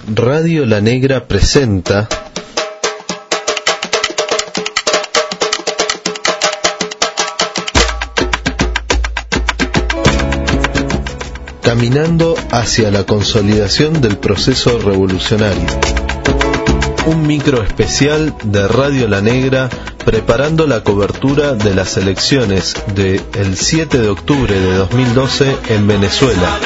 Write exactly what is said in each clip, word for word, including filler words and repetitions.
Radio La Negra presenta Caminando hacia la consolidación del proceso revolucionario. Un micro especial de Radio La Negra preparando la cobertura de las elecciones del siete de octubre de dos mil doce en Venezuela.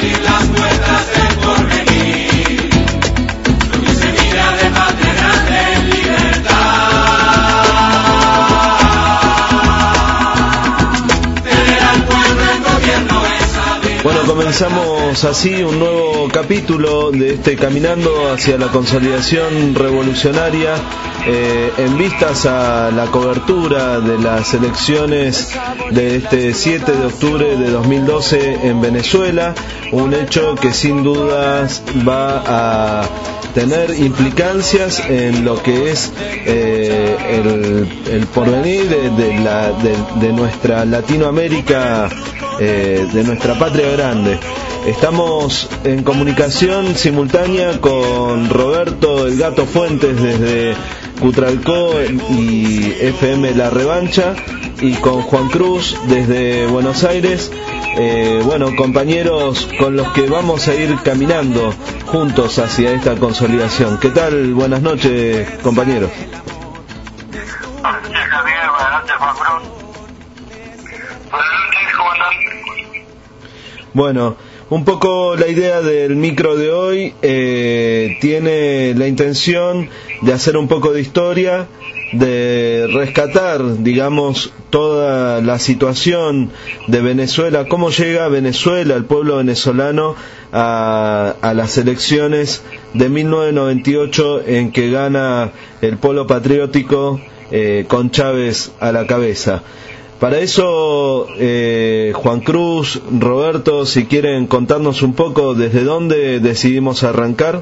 Bueno, comenzamos así un nuevo capítulo de este Caminando hacia la consolidación revolucionaria eh, en vistas a la cobertura de las elecciones de este siete de octubre de dos mil doce en Venezuela, un hecho que sin dudas va a tener implicancias en lo que es eh, el, el porvenir de, de, la, de, de nuestra Latinoamérica, eh, de nuestra patria grande. Estamos en comunicación simultánea con Roberto El Gato Fuentes desde Cutralcó y F M La Revancha, y con Juan Cruz desde Buenos Aires. Eh, bueno, compañeros con los que vamos a ir caminando juntos hacia esta consolidación. ¿Qué tal? Buenas noches, compañeros. Buenas noches, Javier. Buenas noches, Juan Cruz. Buenas noches, comandante. Bueno, un poco la idea del micro de hoy eh, tiene la intención de hacer un poco de historia, de rescatar, digamos, toda la situación de Venezuela, cómo llega Venezuela, el pueblo venezolano, a, a las elecciones de mil novecientos noventa y ocho en que gana el polo patriótico eh, con Chávez a la cabeza. Para eso, eh, Juan Cruz, Roberto, si quieren contarnos un poco desde dónde decidimos arrancar.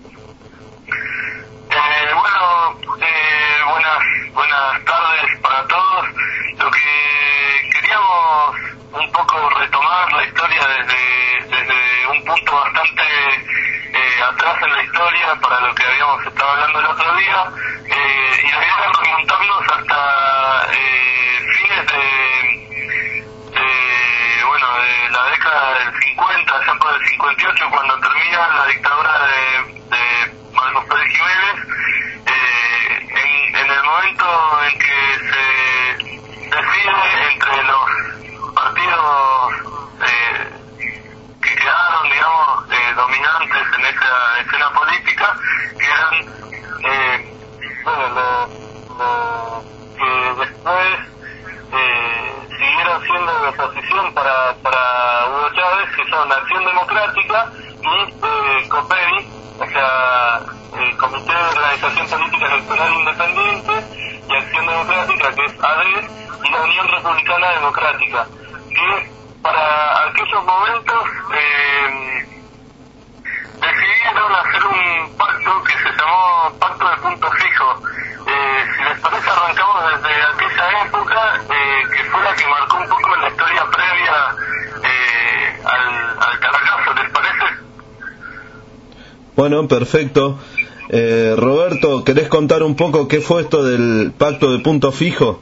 Para lo que habíamos estado hablando el otro día, eh, y la idea es remontarnos hasta eh, fines de, de, bueno, de la década del cincuenta, allá por el cincuenta y ocho, cuando termina la dictadura de, de Marcos Pérez Jiménez, eh, en, en el momento en que se decide entre los partidos eh, que quedaron, digamos, eh, dominantes en esa escena política, que eran, eh, bueno, lo, lo que después eh, siguieron siendo de oposición para, para Hugo Chávez, que son Acción Democrática y eh, COPEI, o sea, el Comité de Organización Política Electoral Independiente, y Acción Democrática, que es A D, y la Unión Republicana Democrática, que para aquellos momentos eh, decidieron hacer un pacto que se llamó Pacto de Punto Fijo. Eh, si les parece, arrancamos desde aquella época, eh, que fue la que marcó un poco la historia previa eh, al, al Caracazo, ¿les parece? Bueno, perfecto. Eh, Roberto, ¿querés contar un poco qué fue esto del Pacto de Punto Fijo?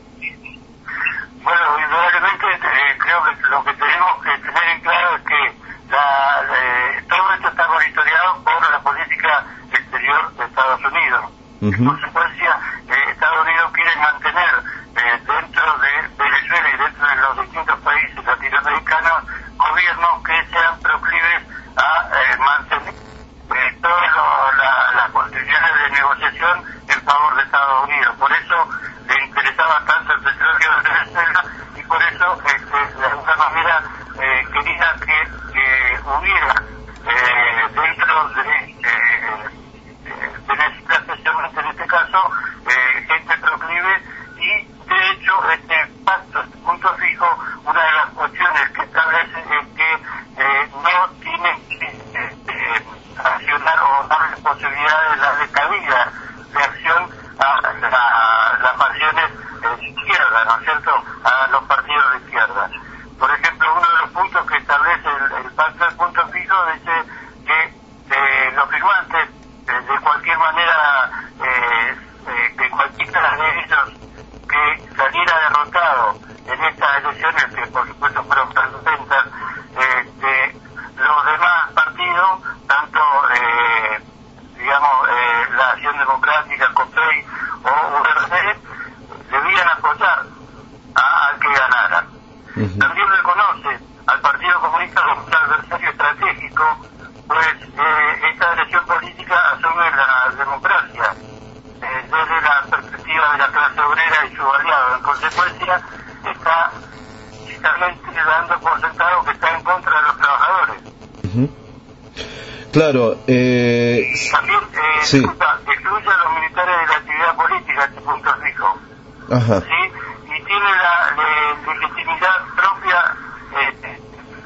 Bueno, indudablemente eh, creo que lo que tenemos que tener en claro es que la, eh, todo esto está monitoreado por la política exterior de Estados Unidos. Uh-huh. En consecuencia, eh, Estados Unidos quiere mantener eh, dentro de Venezuela y dentro de los distintos países latinoamericanos gobiernos que sean proclives a eh, mantener eh, todas la, las posibilidades de negociación en favor de Estados Unidos. Por eso le interesaba tanto el petróleo de Venezuela, y por eso este, de alguna manera eh, quería que, que hubiera eh, dentro de eh, Venezuela, especialmente en este caso, eh, gente proclive, y de hecho este pacto, este punto fijo, una de las cuestiones que establece es que eh, no tiene que eh, accionar o darle posibilidades, darle cabida de acción a la, las facciones eh, de izquierda, ¿no es cierto?, a los partidos de izquierda. Por ejemplo, uno de los puntos que establece el, el pacto del punto fijo dice que eh, los firmantes, eh, Claro. Eh, También eh, sí. excluye a los militares de la actividad política, este punto fijo. Ajá. ¿Sí? Y tiene la de, legitimidad propia eh,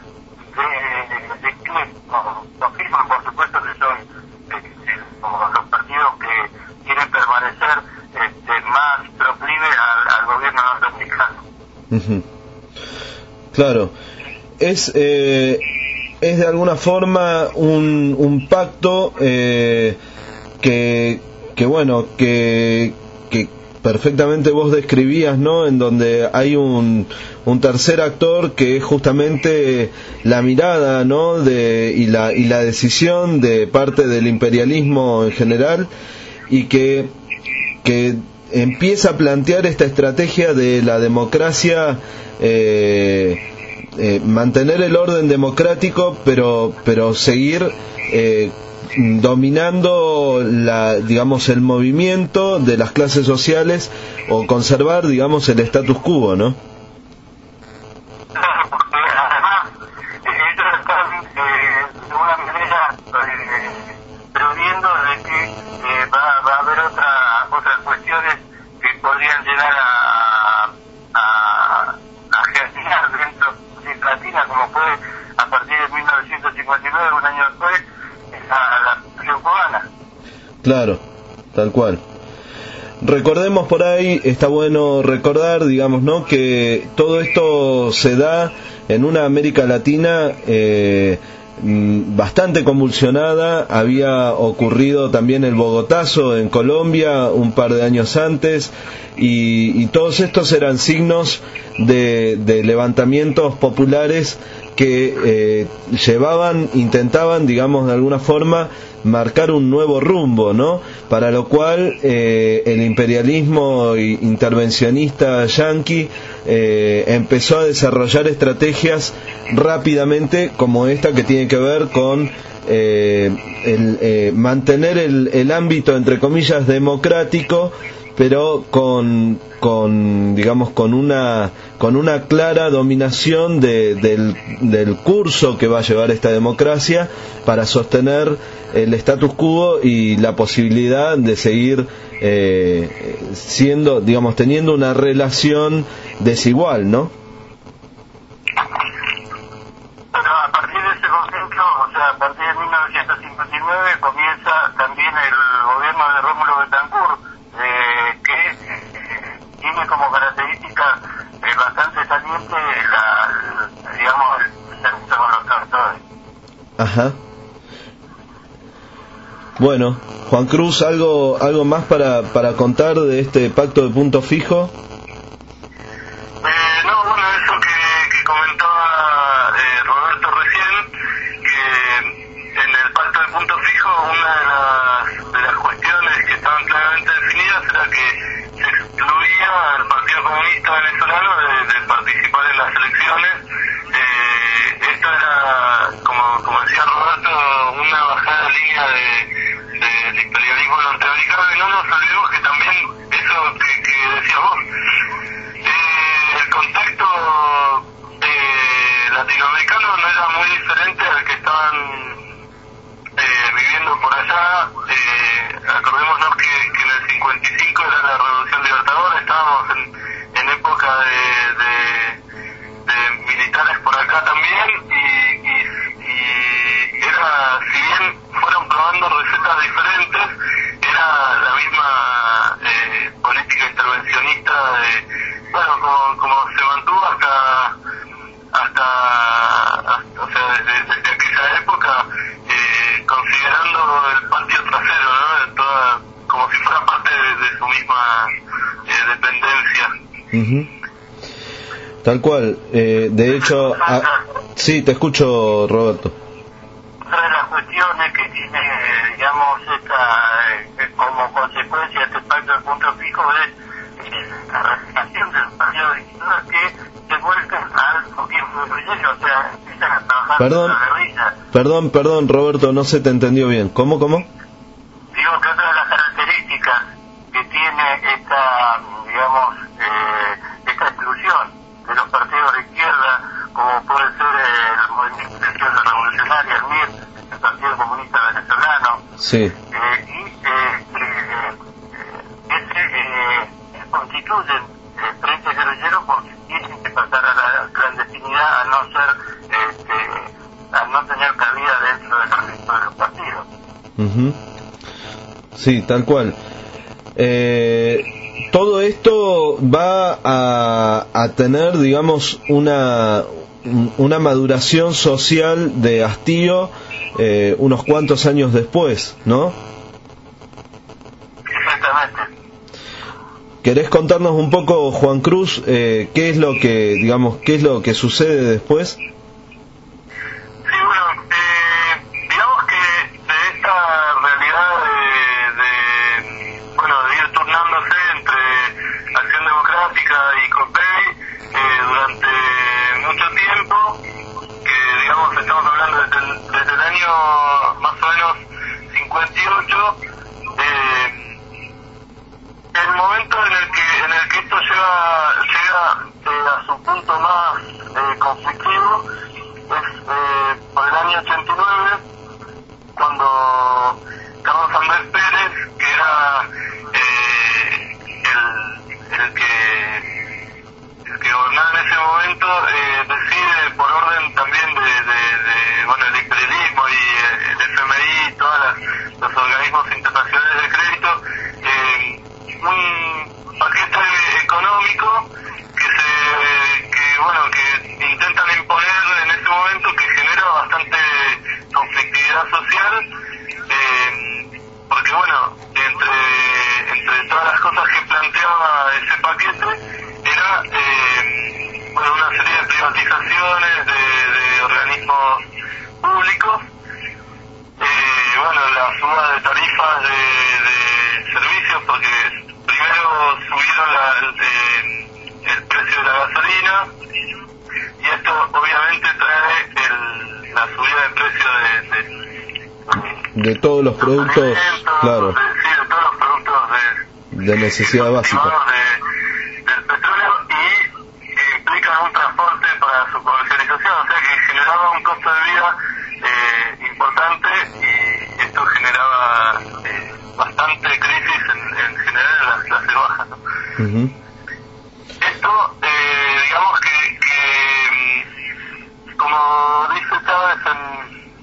de, de quienes lo firman, por supuesto que son eh, como los partidos que quieren permanecer este, más proclives al, al gobierno norteamericano. Uh-huh. Claro. Es eh, es de alguna forma un, un pacto eh, que que bueno que que perfectamente vos describías, ¿no? En donde hay un un tercer actor que es justamente la mirada, ¿no? De y la y la decisión de parte del imperialismo en general, y que que empieza a plantear esta estrategia de la democracia, eh, eh, mantener el orden democrático, pero pero seguir eh, dominando la, digamos, el movimiento de las clases sociales, o conservar, digamos, el status quo, ¿no? Claro, porque además ellos están eh, de una manera eh, previendo de que eh, va, va a haber otra, otras cuestiones que podrían llegar a, a, a gestionar dentro de Latina, como fue a partir de mil novecientos cincuenta y nueve, un año después, la, la Revolución cubana. Claro, tal cual. Recordemos por ahí, está bueno recordar, digamos, ¿no?, que todo esto se da en una América Latina eh, bastante convulsionada. Había ocurrido también el Bogotazo en Colombia un par de años antes, y, y todos estos eran signos de, de levantamientos populares que eh, llevaban, intentaban, digamos, de alguna forma marcar un nuevo rumbo, ¿no? Para lo cual eh, el imperialismo intervencionista yanqui eh, empezó a desarrollar estrategias rápidamente, como esta que tiene que ver con eh, el, eh, mantener el, el ámbito, entre comillas, democrático, pero con, con digamos con una con una clara dominación de, del, del curso que va a llevar esta democracia, para sostener el status quo y la posibilidad de seguir eh, siendo, digamos, teniendo una relación desigual, ¿no? Bueno, a partir de ese momento, o sea, a partir de mil novecientos cincuenta y nueve comienza también el gobierno de Rómulo Betancourt, eh, que eh, tiene como característica eh, bastante saliente la, digamos, el servicio con los trabajadores. Ajá. Bueno, Juan Cruz, algo algo más para para contar de este pacto de punto fijo. Eh, no, bueno, eso que, que comentaba eh, Roberto recién, que en el pacto de punto fijo una de las, de las cuestiones que estaban claramente definidas era que se excluía al Partido Comunista Venezolano de, de participar en las elecciones. Eh, esto era, como, como decía Roberto, una bajada de línea de del imperialismo norteamericano, y no nos olvidemos que también eso que, que decías vos, eh, el contexto eh, latinoamericano no era muy diferente al que estaban eh, viviendo por allá. Eh, acordémonos que, que en el cincuenta y cinco era la Revolución Libertadora, estábamos en, en época de, de, de militares por acá también, y, y, y era, si bien fueron probando recetas diferentes, era la misma eh, política intervencionista de, bueno, como, como se mantuvo hasta, hasta, hasta o sea, desde, desde aquella época, eh, considerando el patio trasero, ¿no?, de toda, como si fuera parte de, de su misma eh, dependencia. Uh-huh. Tal cual. Eh, de hecho, a... sí, te escucho, Roberto. Otra de las cuestiones que tiene, digamos, esta, eh, como consecuencia de este pacto de punto fijo es eh, la resignación de los partidos de izquierda que se vuelcan al gobierno guerrillero, o sea, empiezan a trabajar perdón, con la guerrilla. Perdón, perdón, Roberto, no se te entendió bien. ¿Cómo, cómo? Digo que otra de las características que tiene esta, digamos, eh, esta exclusión de los partidos de izquierda, como puede ser el Movimiento de Izquierda Revolucionaria, el M I R, el Partido Comunista Sí. Eh, y eh, eh, ese eh, constituyen eh, frente guerrillero porque tienen que pasar a la clandestinidad a no ser, este, a no tener cabida dentro del registro de los partidos. Uh-huh. Sí, tal cual. Eh, todo esto va a, a tener, digamos, una una maduración social de hastío eh, unos cuantos años después, ¿no? Exactamente. ¿Querés contarnos un poco, Juan Cruz, eh, qué es lo que, digamos, qué es lo que sucede después? Sí, bueno, eh, digamos que de esta realidad de, de, bueno, de ir turnándose entre Acción Democrática y COPEI eh, durante mucho tiempo, que digamos estamos hablando desde el, desde el año más o menos cincuenta y ocho, eh, el momento en el que en el que esto llega llega eh, a su punto más eh, conflictivo es eh, por el año ochenta y nueve, cuando Carlos Andrés Pérez, que era eh, el, el que el que gobernaba en ese momento, eh, decide por orden también de, de, de bueno, el imperialismo y eh, el F M I y todos los organismos internacionales de crédito, eh, un paquete económico que se que bueno que intentan imponer en ese momento, que genera bastante conflictividad social, eh, porque bueno, entre entre todas las cosas que planteaba ese paquete era eh, bueno, una serie de privatizaciones de, de organismos públicos, eh, bueno, la suba de tarifas de, de servicios, porque primero subieron la, el, el precio de la gasolina, y esto obviamente trae el, la subida de precio de, de, de todos los productos, claro, de, sí, de todos los productos de, de necesidad básica. De, del petróleo, y que implican un transporte para su comercialización, o sea que generaba un costo de vida eh, importante, y esto generaba eh, bastante crisis en, en general en las clases bajas, ¿no? Uh-huh. Esto, eh, digamos que, que, como dice Chávez en,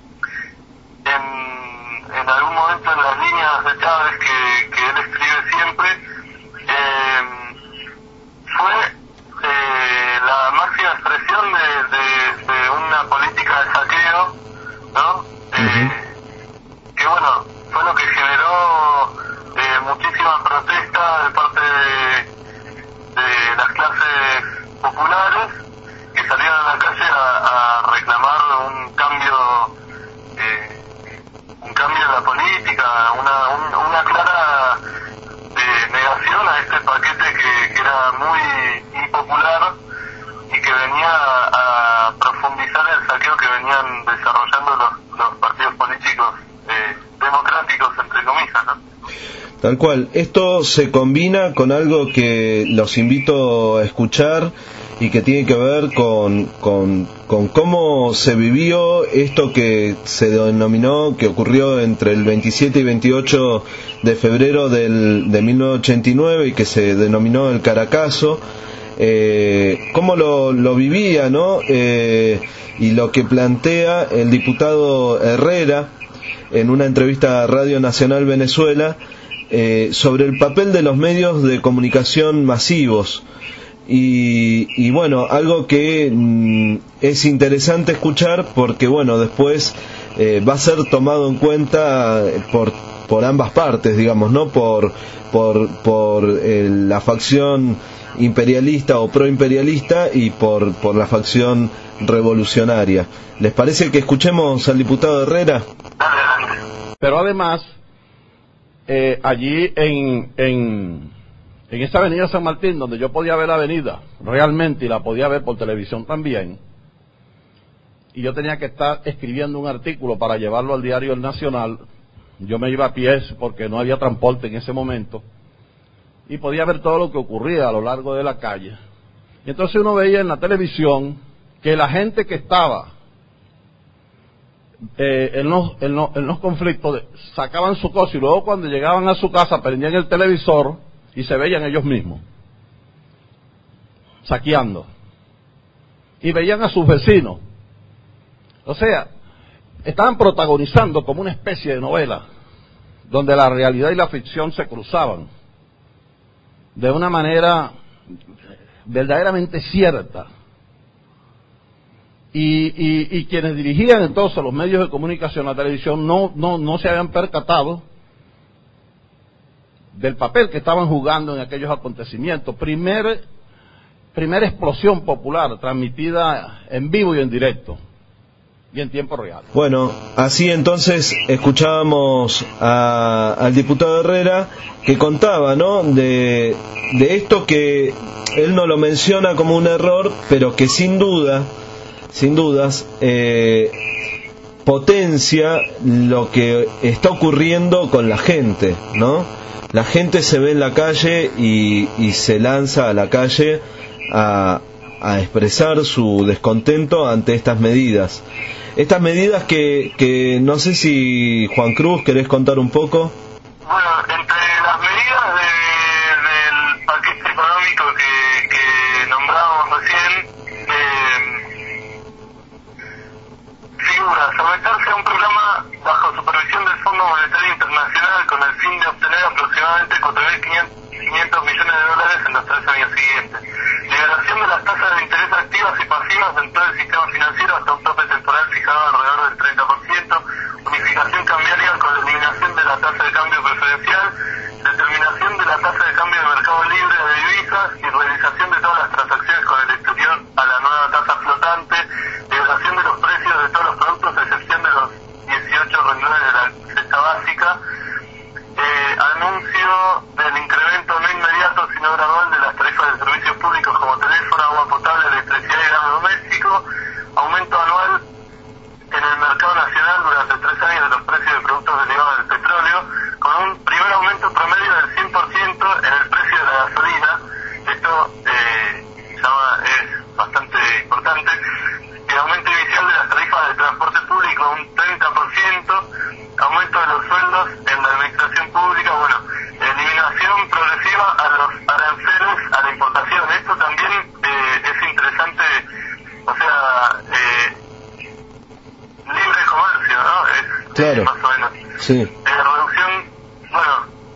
en, en algún momento en las líneas de Chávez que, que él escribe siempre, eh, fue eh, la máxima expresión de, de, de una política de saqueo, ¿no? Eh, uh-huh. Que bueno, fue lo que generó eh, muchísima protesta de parte de, de las clases populares, que salieron a la calle a, a reclamar un cambio eh, un cambio en la política, una, un, una clara eh, negación a este paquete que, que era muy impopular y que venía a, a profundizar el saqueo que venían desarrollando los, los partidos políticos eh, democráticos, entre comillas, ¿no? Tal cual. Esto se combina con algo que los invito a escuchar y que tiene que ver con, con, con cómo se vivió esto que se denominó, que ocurrió entre el veintisiete y veintiocho de febrero del, de mil novecientos ochenta y nueve, y que se denominó el Caracazo. Eh, cómo lo, lo vivía, ¿no? Eh, y lo que plantea el diputado Herrera en una entrevista a Radio Nacional Venezuela eh, sobre el papel de los medios de comunicación masivos. Y, y bueno, algo que mm, es interesante escuchar, porque bueno, después eh, va a ser tomado en cuenta por por ambas partes, digamos, ¿no? Por por por eh, la facción imperialista o proimperialista y por por la facción revolucionaria. ¿Les parece que escuchemos al diputado Herrera? Pero además, eh, allí en en En esa avenida San Martín, donde yo podía ver la avenida realmente, y la podía ver por televisión también, y yo tenía que estar escribiendo un artículo para llevarlo al diario El Nacional, yo me iba a pies porque no había transporte en ese momento, y podía ver todo lo que ocurría a lo largo de la calle. Y entonces uno veía en la televisión que la gente que estaba eh, en, los, en, los, en los conflictos sacaban su cosa y luego cuando llegaban a su casa prendían el televisor y se veían ellos mismos saqueando y veían a sus vecinos. O sea, estaban protagonizando como una especie de novela donde la realidad y la ficción se cruzaban de una manera verdaderamente cierta. Y, y, y quienes dirigían entonces los medios de comunicación, la televisión, no, no, no se habían percatado del papel que estaban jugando en aquellos acontecimientos. Primer, primera explosión popular transmitida en vivo y en directo y en tiempo real. Bueno, así entonces escuchábamos a, al diputado Herrera que contaba, ¿no?, de, de esto que él no lo menciona como un error, pero que sin duda, sin dudas, eh, potencia lo que está ocurriendo con la gente, ¿no? La gente se ve en la calle y, y se lanza a la calle a, a expresar su descontento ante estas medidas. Estas medidas que, que no sé si Juan Cruz querés contar un poco. Bueno, entre las medidas de, del paquete económico que, que nombrábamos recién, eh, figura someterse a un programa bajo supervisión del Fondo Monetario Internacional con el fin de obtener aproximadamente cuatro mil quinientos millones de dólares en los tres años siguientes. Liberación de las tasas de interés activas y pasivas en todo el sistema financiero hasta un tope temporal fijado alrededor del treinta por ciento, unificación cambiaria con la eliminación de la tasa de cambio preferencial, determinación de la tasa de cambio de mercado libre de divisas y realización de todas las transacciones con el exterior a la nueva tasa flotante, liberación de los precios de todos los productos a excepción de los dieciocho renglones de la cesta básica, eh, anuncio del incremento no inmediato sino gradual de las tarifas de servicios públicos como teléfono, agua potable, electricidad y gas doméstico, aumento anual en el mercado nacional durante tres años de los precios de productos derivados del petróleo, con un primer aumento promedio del cien por ciento en el precio de la gasolina. Esto eh, llama, es bastante importante. El aumento inicial de las tarifas de transporte público un treinta por ciento, aumento de los sueldos en la administración pública, bueno, eliminación progresiva a los aranceles a la importación. Esto también eh, es interesante, o sea, eh, libre comercio, ¿no? Es, claro. eh, más o menos. Sí. Eh, reducción, bueno,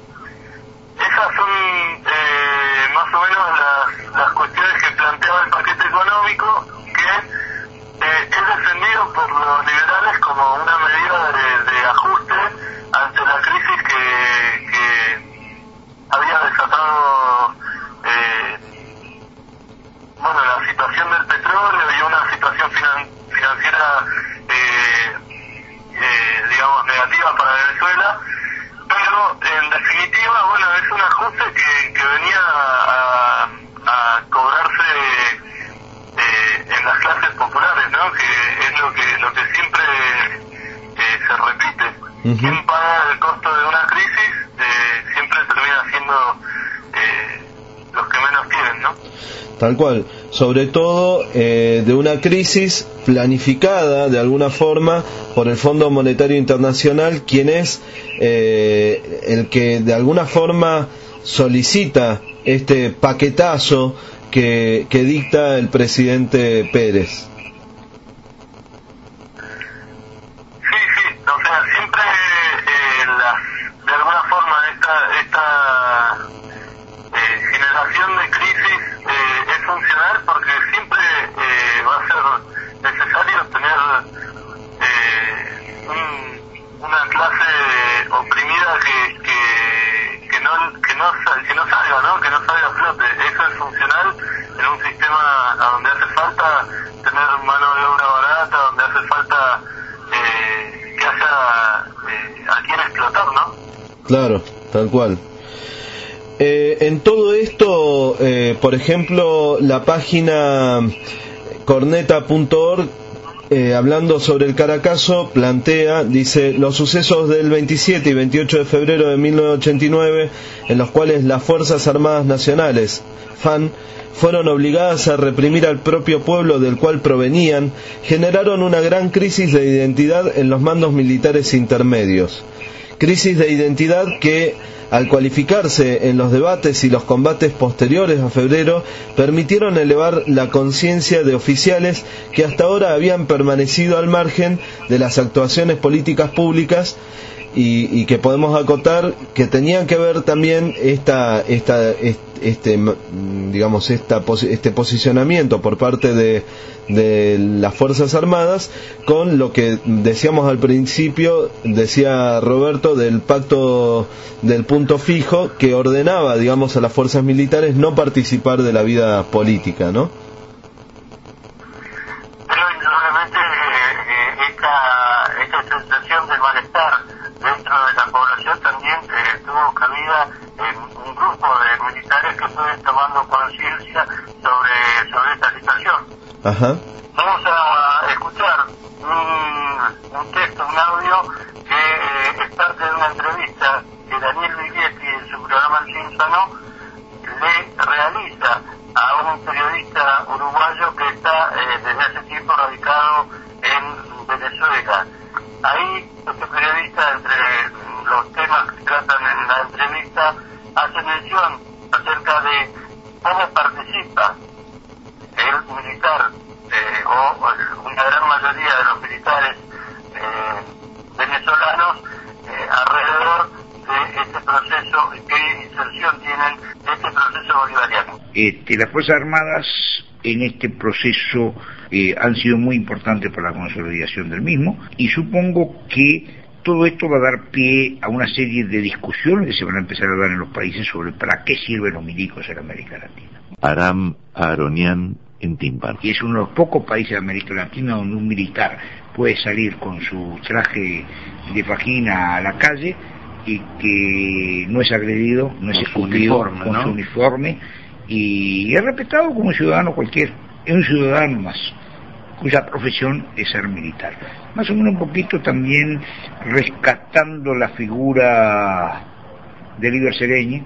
esas son eh, más o menos las, las cuestiones que planteaba el paquete económico, que eh, es defendido por los liberales como una medida de, de ajuste ante la crisis que, que había desatado eh, bueno, la situación del petróleo y una situación finan, financiera eh, eh, digamos negativa para Venezuela, pero en definitiva, bueno, es un ajuste que, que venía a, a cobrarse eh, en las clases populares, ¿no? Que es lo que lo que siempre eh, se repite. Uh-huh. Quien paga el costo de una crisis eh, siempre termina siendo eh, los que menos tienen, ¿no? Tal cual, sobre todo eh, de una crisis planificada de alguna forma por el Fondo Monetario Internacional, quien es eh, el que de alguna forma solicita este paquetazo que, que dicta el presidente Pérez. Sí, sí, o sea, siempre eh, la, de alguna forma esta, esta eh, generación de crisis eh, es funcional porque siempre eh, va a ser necesario tener eh, un, una clase oprimida que, que, que, no, que, no, que no salga, ¿no? Que no salga a flote. Eso es funcional en un sistema a donde hace falta tener mano de obra barata, donde hace falta eh, que haya eh, a quien explotar, ¿no? Claro, tal cual. Eh, en todo esto, eh, por ejemplo, la página corneta punto org eh, hablando sobre el Caracazo, plantea, dice, los sucesos del veintisiete y veintiocho de febrero de mil novecientos ochenta y nueve, en los cuales las Fuerzas Armadas Nacionales, F A N, fueron obligadas a reprimir al propio pueblo del cual provenían, generaron una gran crisis de identidad en los mandos militares intermedios. Crisis de identidad que, al cualificarse en los debates y los combates posteriores a febrero, permitieron elevar la conciencia de oficiales que hasta ahora habían permanecido al margen de las actuaciones políticas públicas y, y que podemos acotar que tenían que ver también esta, esta, este, digamos, esta, este posicionamiento por parte de, de las Fuerzas Armadas con lo que decíamos al principio, decía Roberto, del pacto del punto fijo que ordenaba, digamos, a las fuerzas militares no participar de la vida política, ¿no? Pero indudablemente eh, esta, esta sensación de malestar dentro de la población también eh, tuvo cabida en un grupo de militares que fue tomando conciencia sobre, sobre esta situación. Ajá. Vamos a escuchar un, un texto, un audio que eh, es parte de una entrevista que Daniel Biglietti en su programa El Simpsono le realiza a un periodista uruguayo que está eh, desde hace tiempo radicado en Venezuela. Ahí este periodista, entre los temas que tratan en la entrevista, hace mención acerca de cómo participa el militar eh, o, o una gran mayoría de los militares eh, venezolanos eh, alrededor de este proceso y qué inserción tienen de este proceso bolivariano. Este, las Fuerzas Armadas en este proceso eh, han sido muy importantes para la consolidación del mismo, y supongo que todo esto va a dar pie a una serie de discusiones que se van a empezar a dar en los países sobre para qué sirven los milicos en América Latina. Aram Aronian en Tímpano. Y es uno de los pocos países de América Latina donde un militar puede salir con su traje de fajina a la calle y que no es agredido, no es escupido con ¿no? su uniforme, y es respetado como un ciudadano cualquiera. Es un ciudadano más, cuya profesión es ser militar. Más o menos un poquito también rescatando la figura de Líber Sereñi,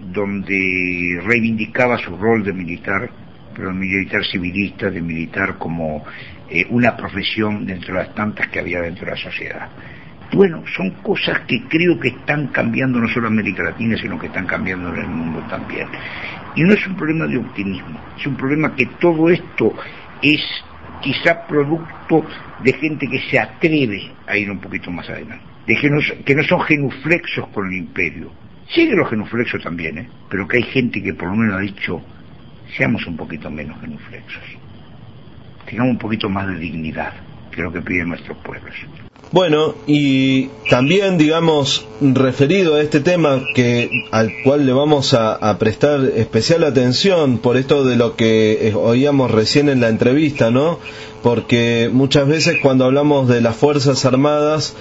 donde reivindicaba su rol de militar, pero de militar civilista, de militar como eh, una profesión dentro de las tantas que había dentro de la sociedad. Bueno, son cosas que creo que están cambiando no solo en América Latina, sino que están cambiando en el mundo también. Y no es un problema de optimismo, es un problema que todo esto es quizá producto de gente que se atreve a ir un poquito más adelante, de que no, que no son genuflexos con el imperio. Sí que los genuflexos también, ¿eh? Pero que hay gente que por lo menos ha dicho, seamos un poquito menos genuflexos, tengamos un poquito más de dignidad, que es lo que piden nuestros pueblos. Bueno, y también, digamos, referido a este tema que al cual le vamos a, a prestar especial atención por esto de lo que oíamos recién en la entrevista, ¿no? Porque muchas veces cuando hablamos de las Fuerzas Armadas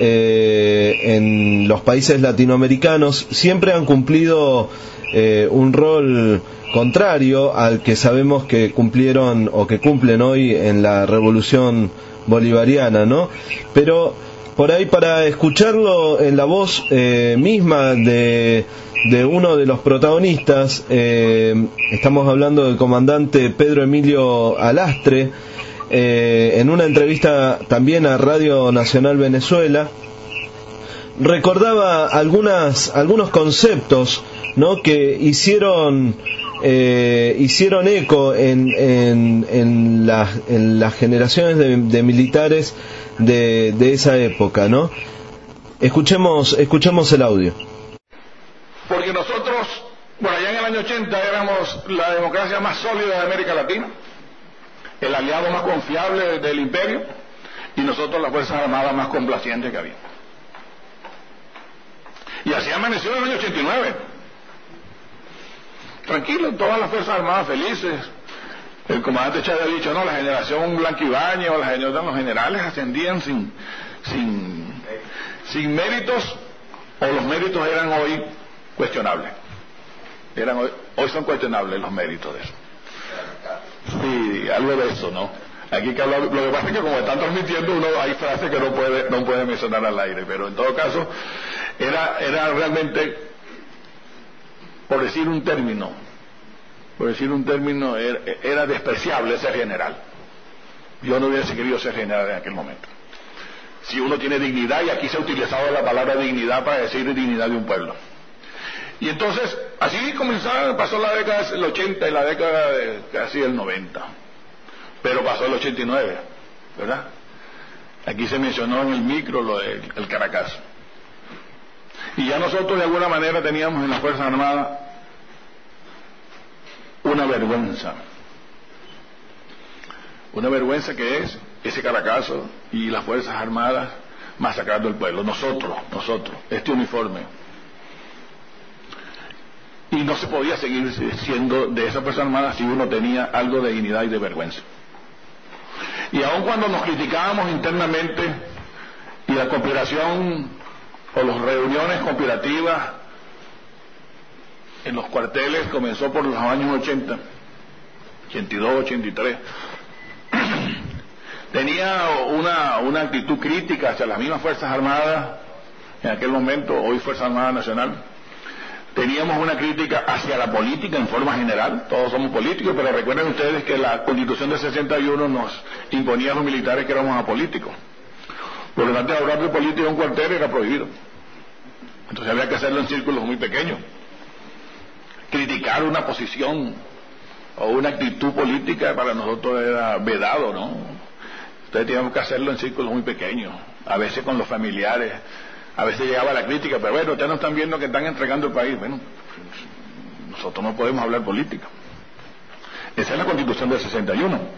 eh, en los países latinoamericanos siempre han cumplido eh, un rol contrario al que sabemos que cumplieron o que cumplen hoy en la Revolución Bolivariana, ¿no? Pero por ahí, para escucharlo en la voz eh, misma de, de uno de los protagonistas, eh, estamos hablando del comandante Pedro Emilio Alastre, eh, en una entrevista también a Radio Nacional Venezuela, recordaba algunas algunos conceptos, ¿no?, que hicieron eh, hicieron eco en en, en, la, en las generaciones de, de militares de, de esa época, ¿no? Escuchemos escuchemos el audio. Porque nosotros, bueno, allá en el año ochenta éramos la democracia más sólida de América Latina, el aliado más confiable del imperio, y nosotros las Fuerzas Armadas más complacientes que había. Y así amaneció en el año ochenta y nueve. Tranquilo, todas las Fuerzas Armadas felices. El comandante Chávez ha dicho, no, la generación Blanquibañez o la generación, los generales ascendían sin, sin, sin méritos, o los méritos eran hoy cuestionables. Eran hoy, hoy son cuestionables los méritos de eso. Sí, algo de eso, ¿no? Aquí que hablar, lo que pasa es que como están transmitiendo, uno hay frases que no puede, no puede mencionar al aire, pero en todo caso, era, era realmente, por decir un término, por decir un término, era, era despreciable ser general. Yo no hubiese querido ser general en aquel momento. Si uno tiene dignidad, y aquí se ha utilizado la palabra dignidad para decir dignidad de un pueblo. Y entonces, así comenzó, pasó la década del ochenta y la década de casi el noventa. Pero pasó el ochenta y nueve, ¿verdad? Aquí se mencionó en el micro lo del el Caracas. Y ya nosotros de alguna manera teníamos en las Fuerzas Armadas una vergüenza. Una vergüenza que es ese Caracazo y las Fuerzas Armadas masacrando el pueblo. Nosotros, nosotros, este uniforme. Y no se podía seguir siendo de esas Fuerzas Armadas si uno tenía algo de dignidad y de vergüenza. Y aun cuando nos criticábamos internamente y la conspiración o las reuniones conspirativas en los cuarteles comenzó por los años ochenta, ochenta y dos, ochenta y tres, tenía una, una actitud crítica hacia las mismas Fuerzas Armadas en aquel momento, hoy Fuerza Armada Nacional. Teníamos una crítica hacia la política en forma general, todos somos políticos, pero recuerden ustedes que la Constitución del sesenta y uno nos imponía a los militares que éramos apolíticos. Por lo tanto, hablar de política en un cuartel era prohibido. Entonces había que hacerlo en círculos muy pequeños. Criticar una posición o una actitud política para nosotros era vedado, ¿no? Entonces teníamos que hacerlo en círculos muy pequeños, a veces con los familiares. A veces llegaba la crítica, pero bueno, ustedes no están viendo que están entregando el país. Bueno, nosotros no podemos hablar política. Esa es la Constitución del sesenta y uno.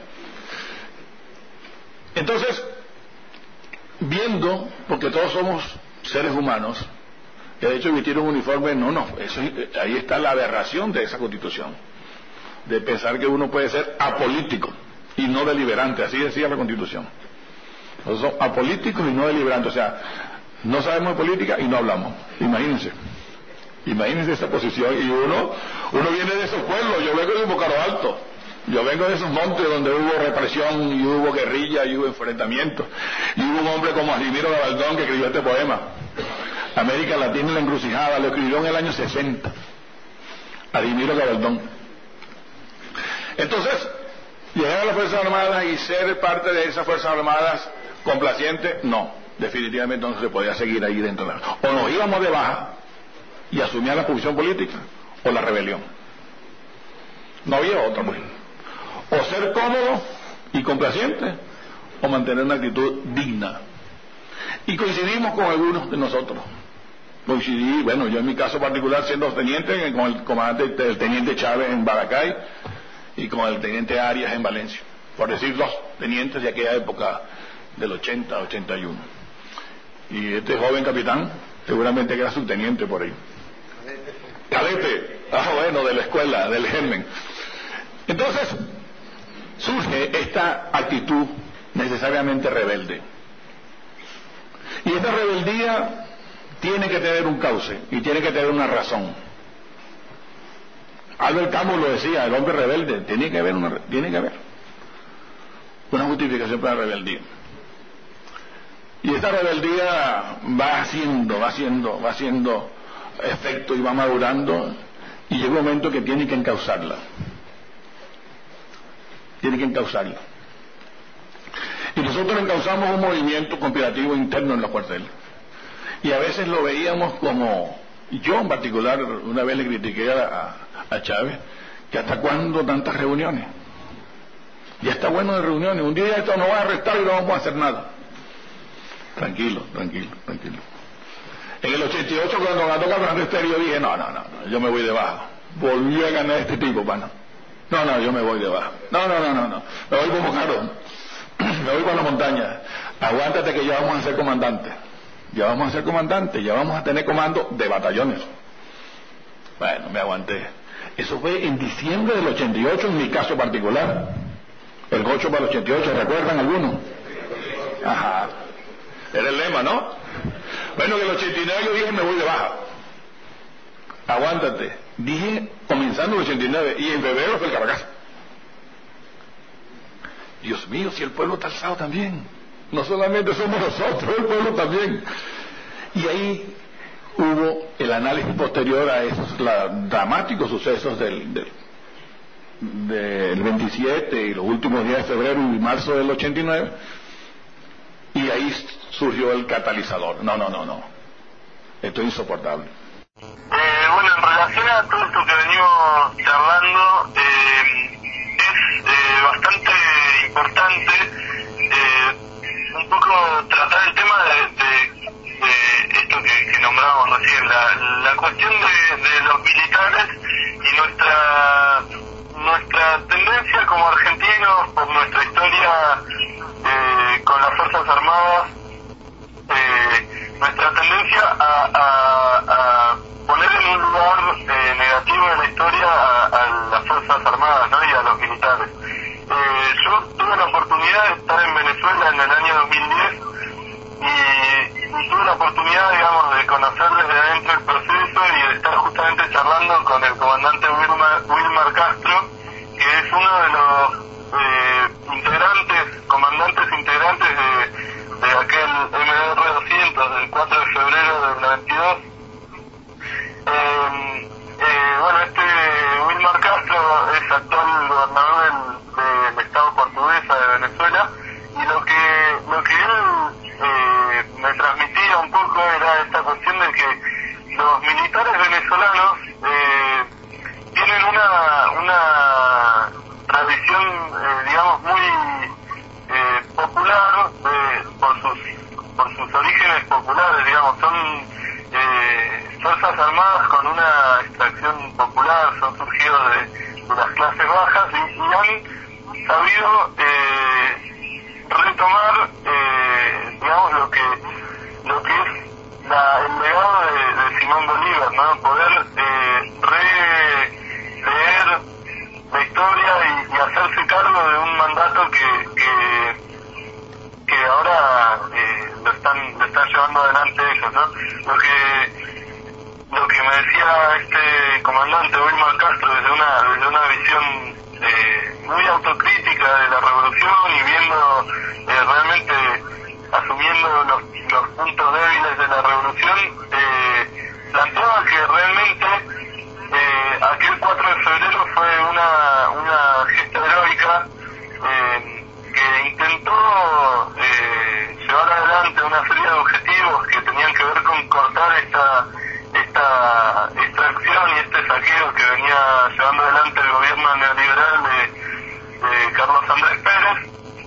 Entonces, viendo, porque todos somos seres humanos, que de hecho vestir un uniforme, no, no, eso, ahí está la aberración de esa Constitución, de pensar que uno puede ser apolítico y no deliberante, así decía la Constitución. Nosotros somos apolíticos y no deliberantes, o sea, no sabemos de política y no hablamos. Imagínense. Imagínense esa posición. Y uno uno viene de esos pueblos. Yo vengo de un Bocaro Alto. Yo vengo de esos montes donde hubo represión y hubo guerrilla y hubo enfrentamientos. Y hubo un hombre como Adimiro Gabaldón que escribió este poema. América Latina y la encrucijada. Lo escribió en el año sesenta. Adimiro Gabaldón. Entonces, llegar a las Fuerzas Armadas y ser parte de esas Fuerzas Armadas complaciente, no. Definitivamente no se podía seguir ahí dentro. O nos íbamos de baja y asumía la posición política, o la rebelión. No había otra, pues. O ser cómodo y complaciente, o mantener una actitud digna. Y coincidimos con algunos de nosotros. Coincidí, bueno, yo en mi caso particular siendo teniente, con el comandante, el teniente Chávez en Baracay, y con el teniente Arias en Valencia. Por decir dos tenientes de aquella época del ochenta, ochenta y uno. Y este joven capitán, seguramente que era subteniente por ahí. Cadete. Ah, bueno, de la escuela, del germen. Entonces, surge esta actitud necesariamente rebelde. Y esta rebeldía tiene que tener un cauce y tiene que tener una razón. Albert Camus lo decía, el hombre rebelde, tiene que haber una, tiene que haber una justificación para la rebeldía. Y esta rebeldía va haciendo, va haciendo, va haciendo efecto y va madurando, y llega un momento que tiene que encauzarla. Tiene que encauzarla. Y nosotros encauzamos un movimiento conspirativo interno en los cuarteles. Y a veces lo veíamos como, yo en particular, una vez le critiqué a, a Chávez, que hasta cuándo tantas reuniones. Ya está bueno de reuniones. Un día esto nos va a arrestar y no vamos a hacer nada. Tranquilo, tranquilo, tranquilo. En el ochenta y ocho, cuando ganó Carlos Estéreo, yo dije, no, no, no, yo me voy de baja. Volvió a ganar este tipo, pana. No, no, yo me voy de baja. No, no, no, no, no. Me voy con Bocaro. Me voy con la montaña. Aguántate que ya vamos a ser comandantes. Ya vamos a ser comandantes, ya vamos a tener comando de batallones. Bueno, me aguanté. Eso fue en diciembre del ochenta y ocho, en mi caso particular. El gocho para el ochenta y ocho, ¿recuerdan algunos? Ajá. Era el lema, ¿no? Bueno, en el ochenta y nueve yo dije, me voy de baja. Aguántate. Dije, comenzando el ochenta y nueve, y en febrero fue el Caracas. Dios mío, si el pueblo está alzado también. No solamente somos nosotros, el pueblo también. Y ahí hubo el análisis posterior a esos la, dramáticos sucesos del, del, del veintisiete y los últimos días de febrero y marzo del ochenta y nueve, y ahí surgió el catalizador. No, no, no, no. Esto es insoportable. Eh, bueno, en relación a todo esto que venimos charlando, eh, es eh, bastante importante eh, un poco tratar el tema de, de, de esto que, que nombramos recién, la, la cuestión de, de los militares y nuestra nuestra tendencia como argentinos, por nuestra historia eh, con las Fuerzas Armadas, eh, nuestra tendencia a, a, a poner en un lugar eh, negativo de la historia a, a las Fuerzas Armadas, ¿no? Y a los militares. Eh, yo tuve la oportunidad de estar en Venezuela en el año dos mil diez y, y tuve la oportunidad, digamos, de conocer desde adentro el proceso y de estar justamente charlando con el comandante Wilmar, Wilmar Castro, que es uno de los eh, integrantes, comandantes integrantes de, de aquel M R doscientos del cuatro de febrero del noventa y dos. Eh, eh, bueno, este Wilmar Castro es actual gobernador del, del Estado portuguesa de Venezuela, y lo que lo que él eh, me transmitía un poco era esta cuestión de que los militares venezolanos eh, tienen una una tradición, eh, digamos, muy eh, popular eh, por sus por sus orígenes populares, digamos, son eh, fuerzas armadas con una extracción popular, son surgidos de, de las clases bajas y, y han sabido eh, retomar eh, digamos lo que lo que es la, el legado de, de Simón Bolívar, ¿no? Poder eh, releer la historia y, y hacerse cargo de un mandato que que, que ahora eh, lo están lo están llevando adelante ellos, ¿no? Lo que lo que me decía este comandante Wilmar Castro desde una desde una visión eh, muy autocrítica de la revolución y viendo eh, realmente asumiendo los, los puntos débiles de la revolución, eh, planteaba que realmente eh, aquel cuatro de febrero fue una una gesta heroica eh, que intentó eh, llevar adelante una serie de objetivos que tenían que ver con cortar esta esta extracción y este saqueo que venía llevando adelante el gobierno neoliberal de, de Carlos Andrés Pérez,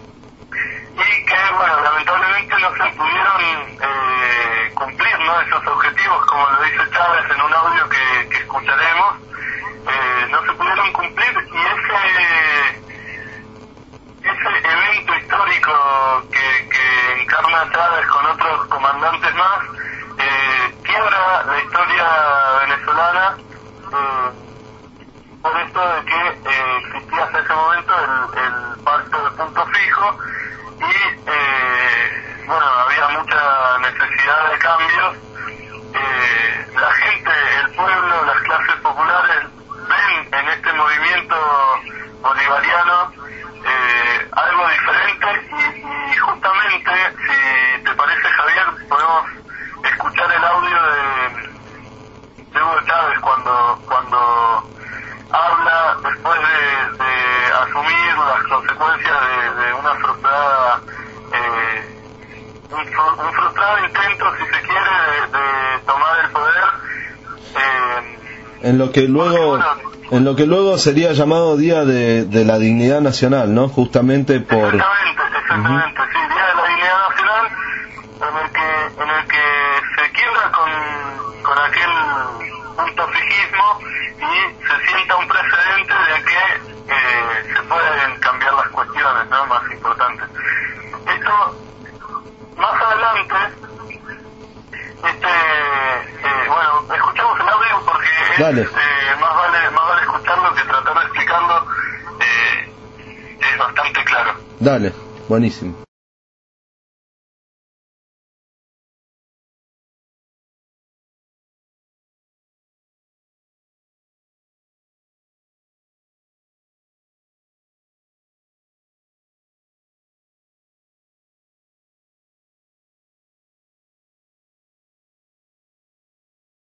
y que, bueno, lamentablemente no se pudieron eh, cumplir, ¿no?, esos objetivos, como lo dice Chávez en un audio que, que escucharemos, eh, no se pudieron cumplir, y ese ese evento histórico que, que encarna Chávez con otros comandantes más, eh, quiebra la historia venezolana, eh, por esto de que eh, existía hasta ese momento el, el pacto de punto fijo y eh, bueno, había mucha necesidad de cambios. Eh, la gente, el pueblo, las clases populares ven en este movimiento bolivariano eh, algo diferente y, y justamente, si te parece, Javier, podemos escuchar el audio de, de Hugo Chávez cuando cuando habla después de, de asumir las consecuencias de, de una frustrada eh, un, un frustrado intento, si se quiere, de, de tomar el poder eh, en lo que luego bueno, en lo que luego sería llamado Día de, de la Dignidad Nacional, ¿no? Justamente por exactamente, exactamente, uh-huh. Sí, Día de la Dignidad Nacional, en el que en el que se quiebra con, con aquel punto fijismo y se sienta un precedente de que eh, se pueden cambiar las cuestiones, ¿no?, más importantes. Esto, más adelante, este, eh, bueno, escuchamos el audio porque es, eh, más vale más vale escucharlo que tratar de explicarlo, eh, es bastante claro. Dale, buenísimo.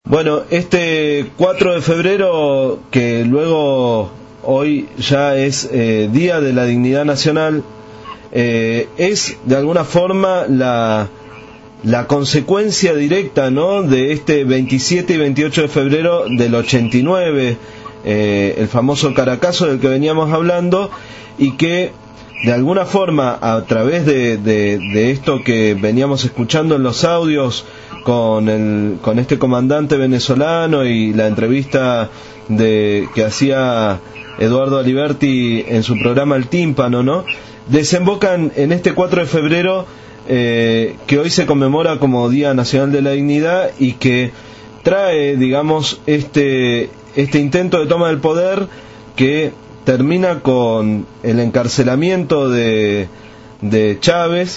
Bueno, este cuatro de febrero, que luego hoy ya es eh, Día de la Dignidad Nacional, eh, es de alguna forma la, la consecuencia directa, ¿no?, de este veintisiete y veintiocho de febrero del ochenta y nueve, eh, el famoso Caracazo del que veníamos hablando, y que de alguna forma, a través de, de, de esto que veníamos escuchando en los audios con el con este comandante venezolano y la entrevista de que hacía Eduardo Aliberti en su programa El Tímpano, ¿no?, desembocan en este cuatro de febrero, eh, que hoy se conmemora como Día Nacional de la Dignidad, y que trae, digamos, este este intento de toma del poder que termina con el encarcelamiento de, de Chávez,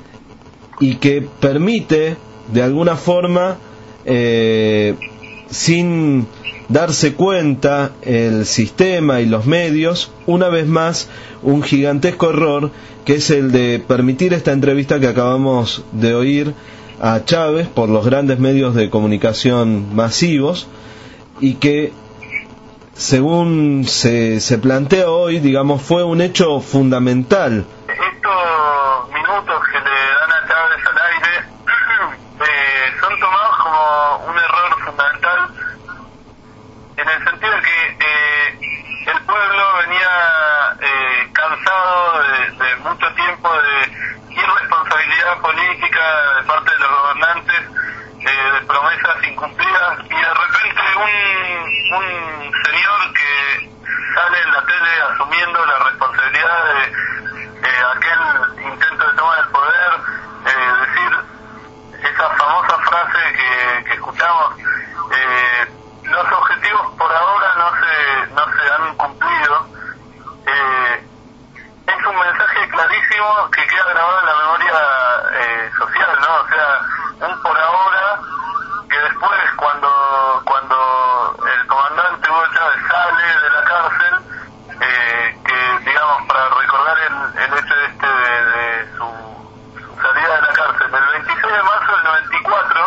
y que permite de alguna forma, eh, sin darse cuenta el sistema y los medios, una vez más un gigantesco error, que es el de permitir esta entrevista que acabamos de oír a Chávez por los grandes medios de comunicación masivos, y que, según se, se plantea hoy, digamos, fue un hecho fundamental. Estos minutos que le dan a Chávez al aire eh, son tomados como un error fundamental, en el sentido de que eh, el pueblo venía eh, cansado de, de mucho tiempo de irresponsabilidad política de parte de los gobernantes, eh, de promesas incumplidas, y de repente un, un señor que sale en la tele asumiendo la responsabilidad de eh, aquel intento de toma del poder, eh, decir esa famosa frase que, que escuchamos, eh, los objetivos por ahora no se no se han cumplido, eh, es un mensaje clarísimo que queda grabado en la memoria eh, social, ¿no? O sea, un por ahora que después, cuando cuando el comandante Hugo Chávez sale de la cárcel, eh, que digamos, para recordar el, el hecho este de, de su, su salida de la cárcel, el veintiséis de marzo del noventa y cuatro,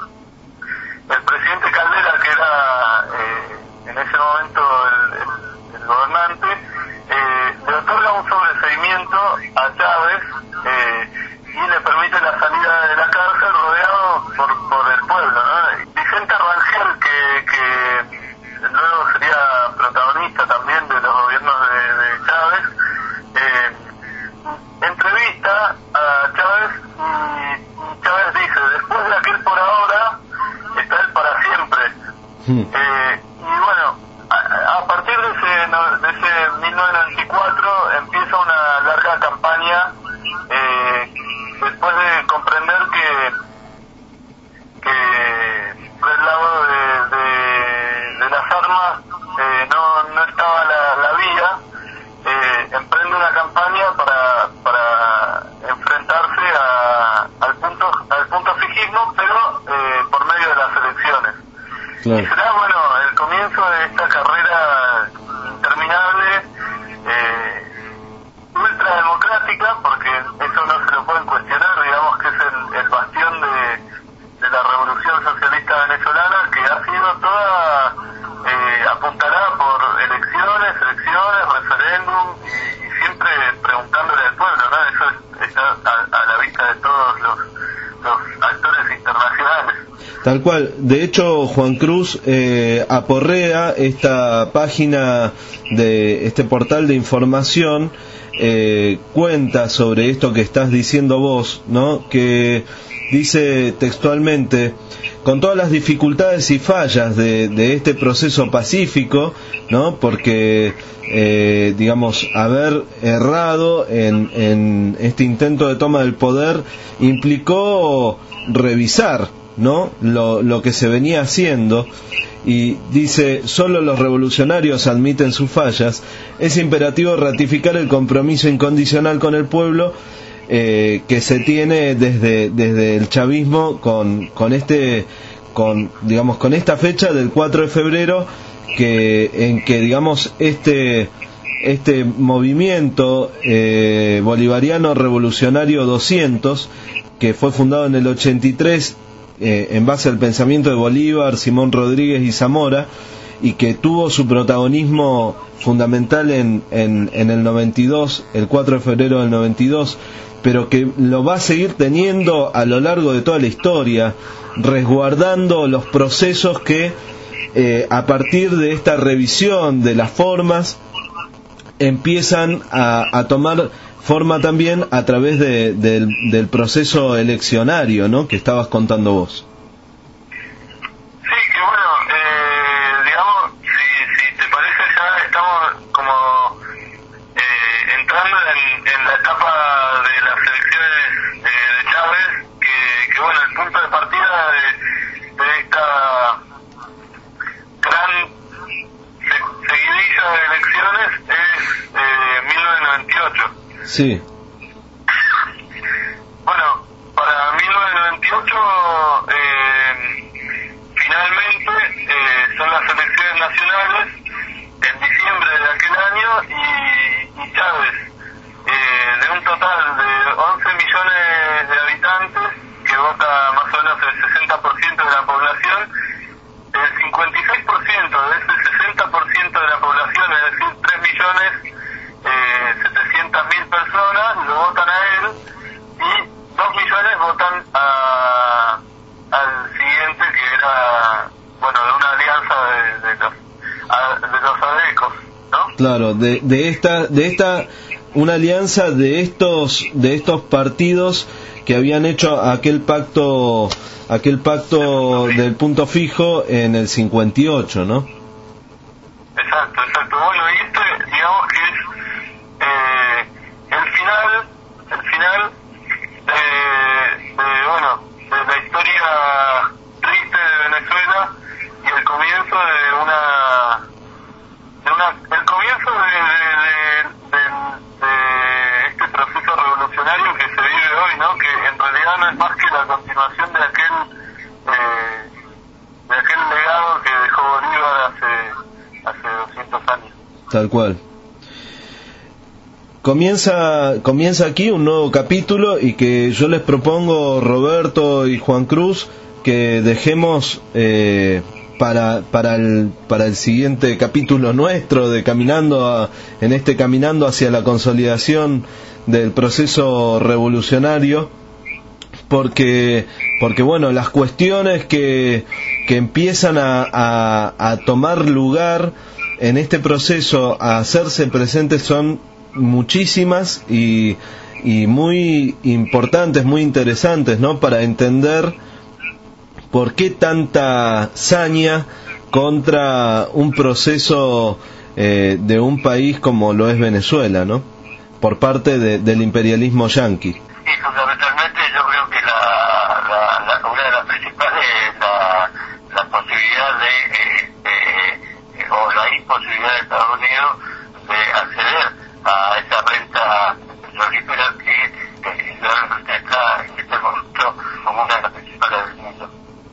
el presidente Caldera, que era eh, en ese momento el, el, el gobernante, eh, le otorga un sobreseimiento a Chávez, eh, y le permite la salida de la cárcel rodeado por, por el pueblo, ¿no? Vicente Rangel, que, que luego sería protagonista también de los gobiernos de, de Chávez, eh, entrevista a Chávez, y Chávez dice: después de aquel por ahora está el para siempre. Hmm. Eh, y bueno, a, a partir de ese, de ese mil novecientos noventa y cuatro empieza una larga campaña, eh, después de comprender que que por el lado de, de, de las armas eh, no, no estaba la, la vía, eh, emprende una campaña para para enfrentarse a, al punto al punto fijismo, pero eh, por medio de las elecciones. Claro. Y será, bueno, el comienzo de esta carrera interminable, eh, ultrademocrática, porque eso no se lo pueden cuestionar, digamos que es el, el bastión de, de la revolución socialista venezolana, que ha sido toda eh, apuntalada por elecciones, elecciones, referéndum, y, y siempre preguntándole al pueblo, ¿no? Eso es, está a, a la vista de todos los, los actores internacionales. Tal cual. De hecho, Juan Cruz eh, aporrea esta página de este portal de información, eh, cuenta sobre esto que estás diciendo vos, ¿no? Que dice textualmente: con todas las dificultades y fallas de, de este proceso pacífico, ¿no? Porque, eh, digamos, haber errado en, en este intento de toma del poder implicó revisar, ¿no? Lo, lo que se venía haciendo, y dice: solo los revolucionarios admiten sus fallas, es imperativo ratificar el compromiso incondicional con el pueblo eh, que se tiene desde desde el chavismo con con este con digamos con esta fecha del cuatro de febrero, que en que digamos este este movimiento eh, bolivariano revolucionario doscientos, que fue fundado en el ochenta y tres eh, en base al pensamiento de Bolívar, Simón Rodríguez y Zamora, y que tuvo su protagonismo fundamental en, en, en el noventa y dos, el cuatro de febrero del noventa y dos, pero que lo va a seguir teniendo a lo largo de toda la historia, resguardando los procesos que eh, a partir de esta revisión de las formas empiezan a, a tomar forma también a través de, de, del proceso eleccionario, ¿no?, que estabas contando vos. Sí, que bueno, eh, digamos, si, si te parece ya estamos como eh, entrando en, en la etapa de las elecciones eh, de Chávez, que, que bueno, el punto de partida de, de esta gran seguidilla de elecciones es eh, mil novecientos noventa y ocho. Sí. Bueno, para mil novecientos noventa y ocho eh, finalmente eh, son las elecciones nacionales en diciembre de aquel año y, y Chávez, eh, de un total de once millones de habitantes, que vota más o menos el sesenta por ciento de la población, el cincuenta y seis por ciento de ese sesenta por ciento de la población, es decir, tres millones setecientas mil personas lo votan a él y dos millones votan a, al siguiente, que era, bueno, de una alianza de, de los a, de los adecos, ¿no? Claro, de, de esta de esta una alianza de estos de estos partidos que habían hecho aquel pacto aquel pacto del punto fijo en el cincuenta y ocho, ¿no? Exacto, exacto. Bueno, y este, digamos que es eh, el final, el final de, de, bueno, de la historia triste de Venezuela y el comienzo de una, de una, el comienzo de, de, de, de, de este proceso revolucionario que se vive hoy, ¿no? Que en realidad no es más que la continuación de aquel, eh, de aquel legado que dejó Bolívar hace hace doscientos años. Tal cual. Comienza, comienza aquí un nuevo capítulo y que yo les propongo, Roberto y Juan Cruz, que dejemos eh, para, para, el, para el siguiente capítulo nuestro de Caminando a, en este Caminando hacia la consolidación del proceso revolucionario, porque, porque bueno, las cuestiones que, que empiezan a, a, a tomar lugar en este proceso, a hacerse presentes, son muchísimas y, y muy importantes, muy interesantes, ¿no?, para entender por qué tanta saña contra un proceso eh, de un país como lo es Venezuela, ¿no?, por parte de, del imperialismo yanqui. Y fundamentalmente yo creo que la, la, la, una de las principales es la, la posibilidad de, eh, eh, o la imposibilidad de Estados Unidos de acceder a esa renta petrolífera que, que realmente está en este momento como una de las principales del mundo.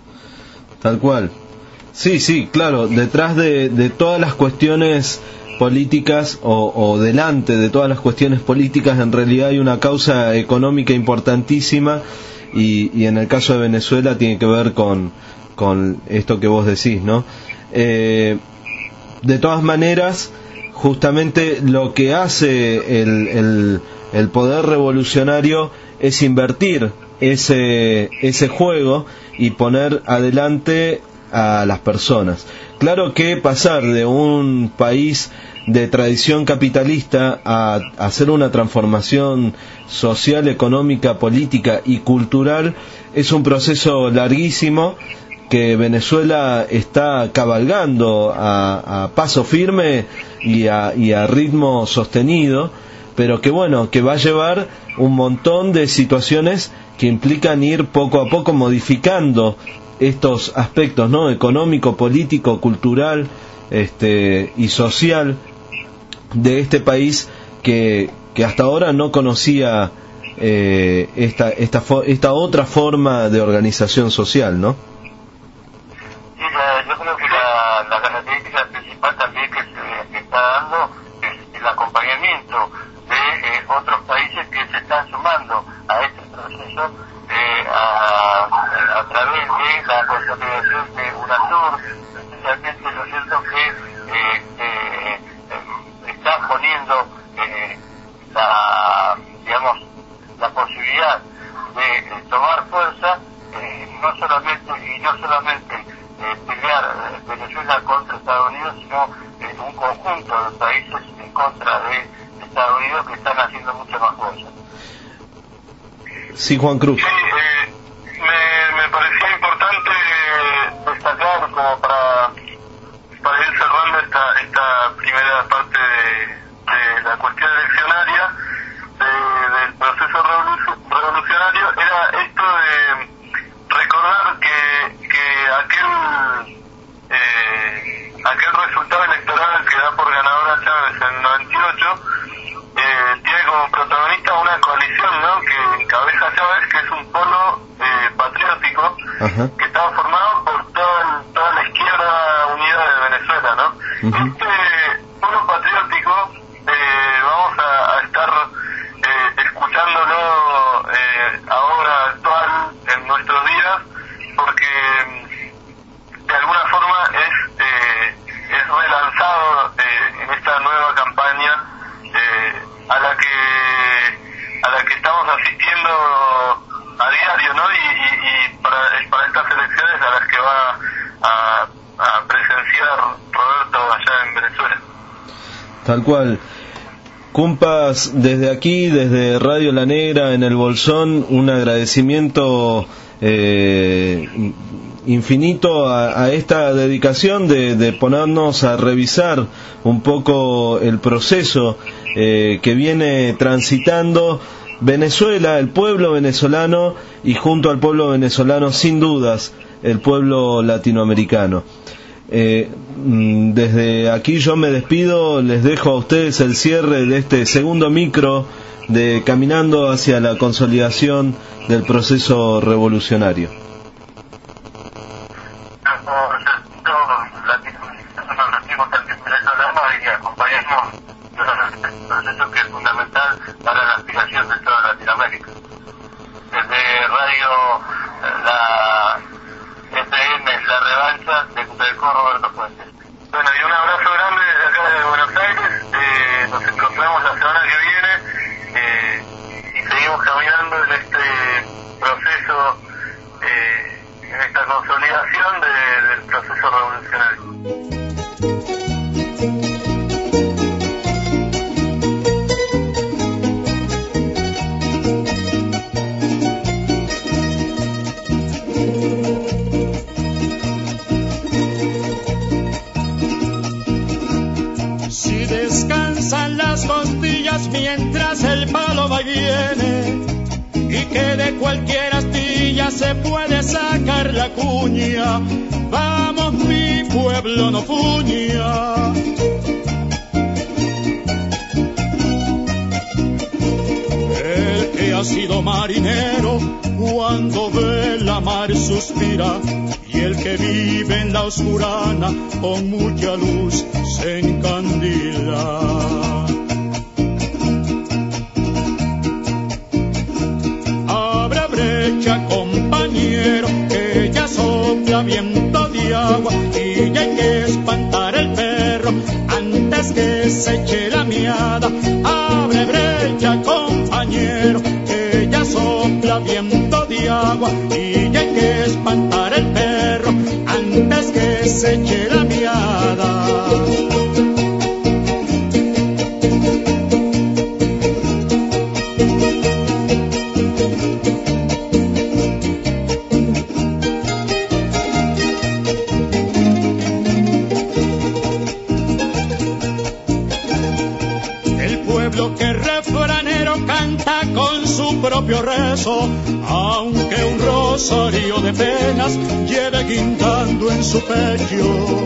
Tal cual. Sí, sí, claro, detrás de, de todas las cuestiones políticas o, o delante de todas las cuestiones políticas en realidad hay una causa económica importantísima y, y en el caso de Venezuela tiene que ver con, con esto que vos decís, ¿no? Eh, de todas maneras, justamente lo que hace el, el, el poder revolucionario es invertir ese, ese juego y poner adelante a las personas. Claro que pasar de un país de tradición capitalista a hacer una transformación social, económica, política y cultural es un proceso larguísimo que Venezuela está cabalgando a, a paso firme y a, y a ritmo sostenido, pero que bueno, que va a llevar un montón de situaciones que implican ir poco a poco modificando estos aspectos, ¿no?, económico, político, cultural, este, y social de este país que, que hasta ahora no conocía eh, esta, esta, esta otra forma de organización social, ¿no? Sí, la, yo creo que la, la característica principal también que se que está dando es el acompañamiento de eh, otros países que se están sumando a este proceso eh, a, a través especialmente lo cierto que eh, eh, está poniendo eh, la, digamos, la posibilidad de eh, tomar fuerza, eh, no solamente y no solamente eh, pelear Venezuela contra Estados Unidos, sino eh, un conjunto de países en contra de Estados Unidos que están haciendo mucha más fuerza. Sí, Juan Cruz. Sí, eh, me, me parecía importante destacar, como para, para ir cerrando esta, esta primera parte de, de la cuestión eleccionaria, de, del proceso revolucionario, era esto de recordar que, que aquel, eh, aquel resultado electoral que da por ganadora Chávez en noventa y ocho, Eh, tiene como protagonista una coalición, ¿no?, que encabeza Chávez, que es un polo eh, patriótico. Ajá. Que estaba formado por toda, toda la izquierda unida de Venezuela, ¿no? Uh-huh. Este polo patriótico eh, vamos a, a estar eh, escuchándolo eh, ahora actual en nuestros días, porque de alguna forma es eh, es relanzado eh, en esta nueva campaña eh, a la que a la que estamos asistiendo a diario, ¿no? Y, y, y para, para estas elecciones a las que va a, a presenciar Roberto allá en Venezuela. Tal cual. Cumpas, desde aquí, desde Radio La Negra en el Bolsón, un agradecimiento eh, infinito a, a esta dedicación de, de ponernos a revisar un poco el proceso eh, que viene transitando Venezuela, el pueblo venezolano, y junto al pueblo venezolano, sin dudas, el pueblo latinoamericano. Eh, desde aquí yo me despido, les dejo a ustedes el cierre de este segundo micro de Caminando hacia la consolidación del proceso revolucionario. Y acompañemos el proceso que es fundamental para la aspiración de toda Latinoamérica. Desde Radio la F M, La Revancha, de Cupecó, Roberto Fuentes. Bueno, y un abrazo grande desde acá de Buenos Aires. Eh, nos encontramos la semana que viene eh, y seguimos caminando en este proceso, eh, en esta consolidación de, del proceso revolucionario. Las costillas mientras el palo va y viene, y que de cualquier astilla se puede sacar la cuña. Vamos, mi pueblo no fuña. El que ha sido marinero cuando ve la mar suspira, y el que vive en la oscurana con mucha luz se encandila. Abra brecha, compañero, que ya sopla viento de agua, y ya hay que espantar el perro antes que se eche la miada. Abre brecha, compañero, que ya sopla viento de agua, y ya hay que espantar el perro antes que se eche la miada. Propio rezo, aunque un rosario de penas lleve guindando en su pecho.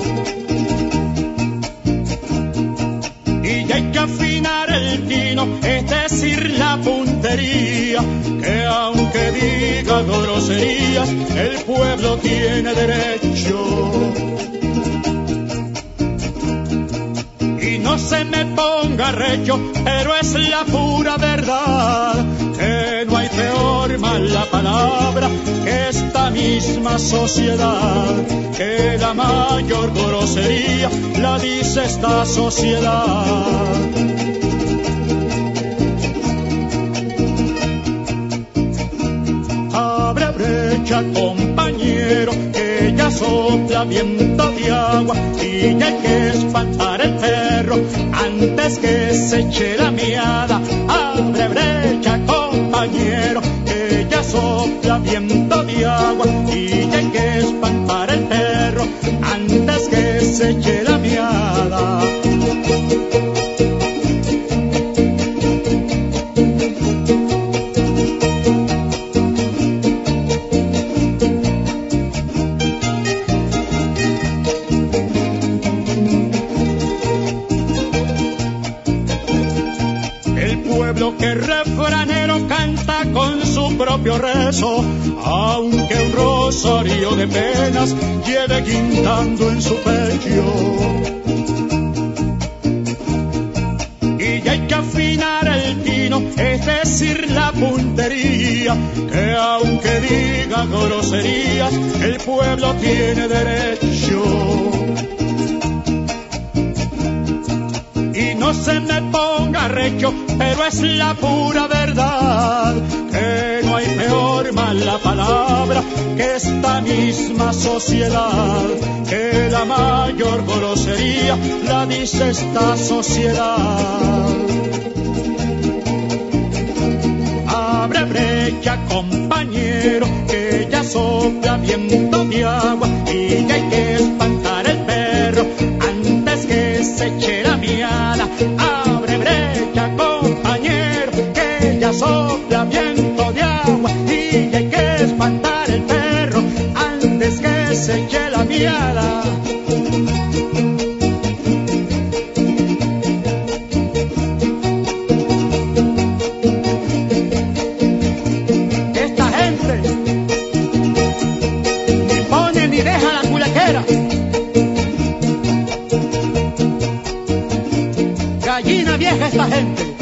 Y ya hay que afinar el tino, es decir, la puntería, que aunque diga groserías, el pueblo tiene derecho. Y no se me ponga recho, pero es la pura verdad, que no hay peor peor mala palabra que esta misma sociedad, que la mayor grosería la dice esta sociedad. Abre brecha, compañero, que ya sopla viento de agua y ya hay que espantar el perro antes que se eche la miada. Abre brecha, compañero, que ya sopla viento de agua y ya hay que espantar el perro antes que se eche la miada. Que refranero canta con su propio rezo, aunque un rosario de penas lleve guindando en su pecho. Y ya hay que afinar el tino, es decir, la puntería, que aunque diga groserías, el pueblo tiene derecho. Y no se me ponga recho, pero es la pura verdad, que no hay peor mala palabra que esta misma sociedad, que la mayor grosería la dice esta sociedad. Abre brecha, compañero, que ya sopla viento de agua y que hay que espantar el perro antes que se eche la miada. Abre brecha, compañero, que ya sopla viento de agua y hay que espantar el perro antes que se eche la miada. Esta gente ni pone ni deja la culequera. Gallina vieja esta gente.